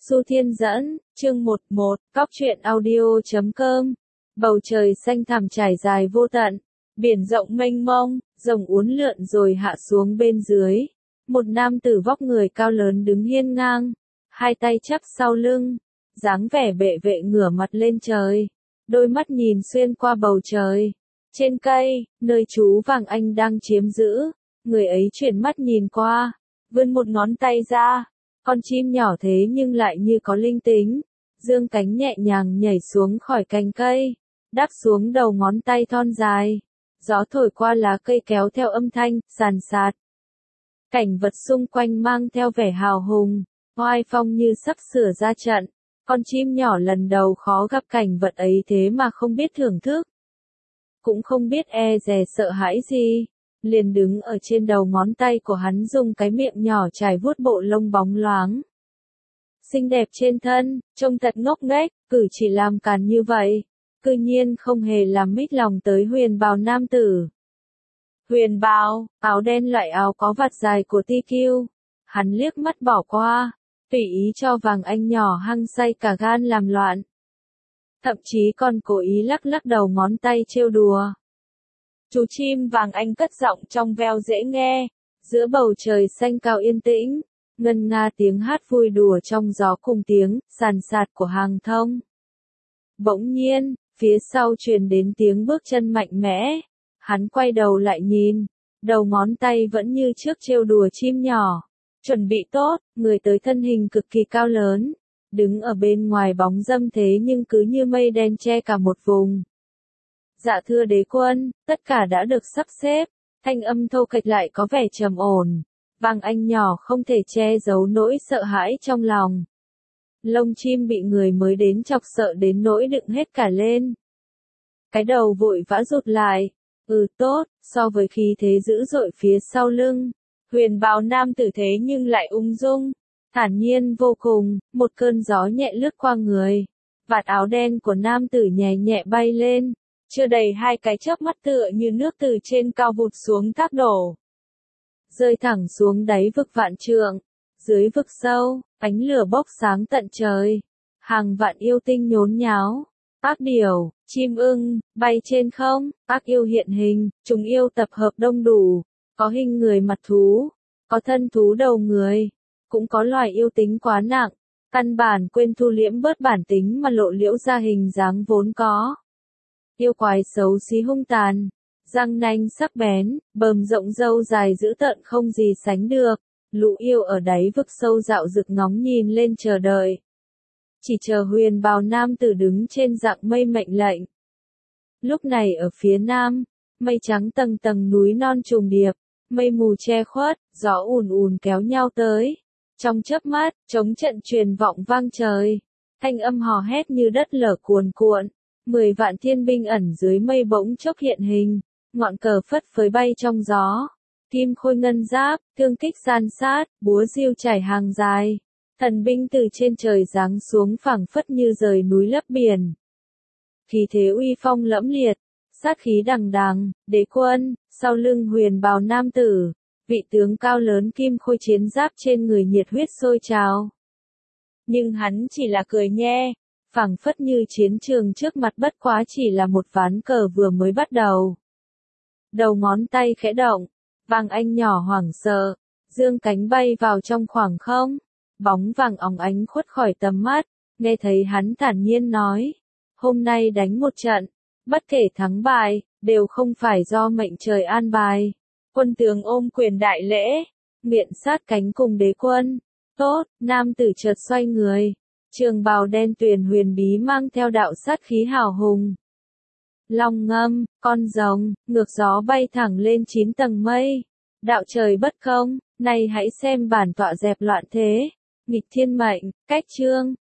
Du Thiên Dẫn, chương 11, Cóc truyện audio.com. Bầu trời xanh thẳm trải dài vô tận, biển rộng mênh mông, rồng uốn lượn rồi hạ xuống bên dưới. Một nam tử vóc người cao lớn đứng hiên ngang, hai tay chắp sau lưng, dáng vẻ bệ vệ ngửa mặt lên trời, đôi mắt nhìn xuyên qua bầu trời. Trên cây, nơi chú Vàng Anh đang chiếm giữ, người ấy chuyển mắt nhìn qua, vươn một ngón tay ra. Con chim nhỏ thế nhưng lại như có linh tính, dương cánh nhẹ nhàng nhảy xuống khỏi cành cây, đáp xuống đầu ngón tay thon dài. Gió thổi qua lá cây kéo theo âm thanh, sàn sạt. Cảnh vật xung quanh mang theo vẻ hào hùng, oai phong như sắp sửa ra trận. Con chim nhỏ lần đầu khó gặp cảnh vật ấy thế mà không biết thưởng thức. Cũng không biết e dè sợ hãi gì. Liền đứng ở trên đầu ngón tay của hắn dùng cái miệng nhỏ chải vuốt bộ lông bóng loáng. Xinh đẹp trên thân, trông thật ngốc nghếch, cử chỉ làm càn như vậy. Cư nhiên không hề làm mít lòng tới huyền bào nam tử. Huyền bào, áo đen loại áo có vạt dài của TQ. Hắn liếc mắt bỏ qua, tùy ý cho Vàng Anh nhỏ hăng say cả gan làm loạn. Thậm chí còn cố ý lắc lắc đầu ngón tay trêu đùa. Chú chim Vàng Anh cất giọng trong veo dễ nghe, giữa bầu trời xanh cao yên tĩnh, ngân nga tiếng hát vui đùa trong gió cùng tiếng sàn sạt của hàng thông. Bỗng nhiên, phía sau truyền đến tiếng bước chân mạnh mẽ, hắn quay đầu lại nhìn, đầu ngón tay vẫn như trước trêu đùa chim nhỏ, chuẩn bị tốt, người tới thân hình cực kỳ cao lớn, đứng ở bên ngoài bóng râm thế nhưng cứ như mây đen che cả một vùng. Dạ thưa đế quân, tất cả đã được sắp xếp, thanh âm thô kệch lại có vẻ trầm ổn. Vàng Anh nhỏ không thể che giấu nỗi sợ hãi trong lòng. Lông chim bị người mới đến chọc sợ đến nỗi đựng hết cả lên. Cái đầu vội vã rụt lại. Tốt, so với khí thế dữ dội phía sau lưng. Huyền bào nam tử thế nhưng lại ung dung, thản nhiên vô cùng, một cơn gió nhẹ lướt qua người. Vạt áo đen của nam tử nhẹ nhẹ bay lên. Chưa đầy hai cái chớp mắt tựa như nước từ trên cao vụt xuống thác đổ. Rơi thẳng xuống đáy vực vạn trượng. Dưới vực sâu, ánh lửa bốc sáng tận trời. Hàng vạn yêu tinh nhốn nháo. Ác điểu, chim ưng, bay trên không, ác yêu hiện hình, chúng yêu tập hợp đông đủ. Có hình người mặt thú, có thân thú đầu người. Cũng có loài yêu tính quá nặng, căn bản quên thu liễm bớt bản tính mà lộ liễu ra hình dáng vốn có. Yêu quái xấu xí hung tàn, răng nanh sắc bén, bờm rộng râu dài dữ tợn không gì sánh được. Lũ yêu ở đáy vực sâu dạo rực ngóng nhìn lên chờ đợi. Chỉ chờ huyền bào nam tử đứng trên dạng mây mệnh lệnh. Lúc này ở phía nam, mây trắng tầng tầng núi non trùng điệp, mây mù che khuất, gió ùn ùn kéo nhau tới. Trong chớp mắt, trống trận truyền vọng vang trời, thanh âm hò hét như đất lở cuồn cuộn. 10 vạn thiên binh ẩn dưới mây bỗng chốc hiện hình, ngọn cờ phất phới bay trong gió. Kim khôi ngân giáp, thương kích san sát, búa diêu trải hàng dài. Thần binh từ trên trời giáng xuống phảng phất như rời núi lấp biển. Khí thế uy phong lẫm liệt, sát khí đằng đằng, đế quân, sau lưng huyền bào nam tử, vị tướng cao lớn kim khôi chiến giáp trên người nhiệt huyết sôi trào. Nhưng hắn chỉ là cười nhe, phảng phất như chiến trường trước mặt bất quá chỉ là một ván cờ vừa mới bắt đầu. Đầu ngón tay khẽ động, Vàng Anh nhỏ hoảng sợ, dương cánh bay vào trong khoảng không, bóng vàng óng ánh khuất khỏi tầm mắt, nghe thấy hắn thản nhiên nói, hôm nay đánh một trận, bất kể thắng bại, đều không phải do mệnh trời an bài. Quân tướng ôm quyền đại lễ, miệng sát cánh cùng đế quân. Tốt, nam tử chợt xoay người, trường bào đen tuyền huyền bí mang theo đạo sát khí hào hùng. Long ngâm, con rồng, ngược gió bay thẳng lên 9 tầng mây. Đạo trời bất công, này hãy xem bản tọa dẹp loạn thế. Nghịch thiên mệnh, cách chương,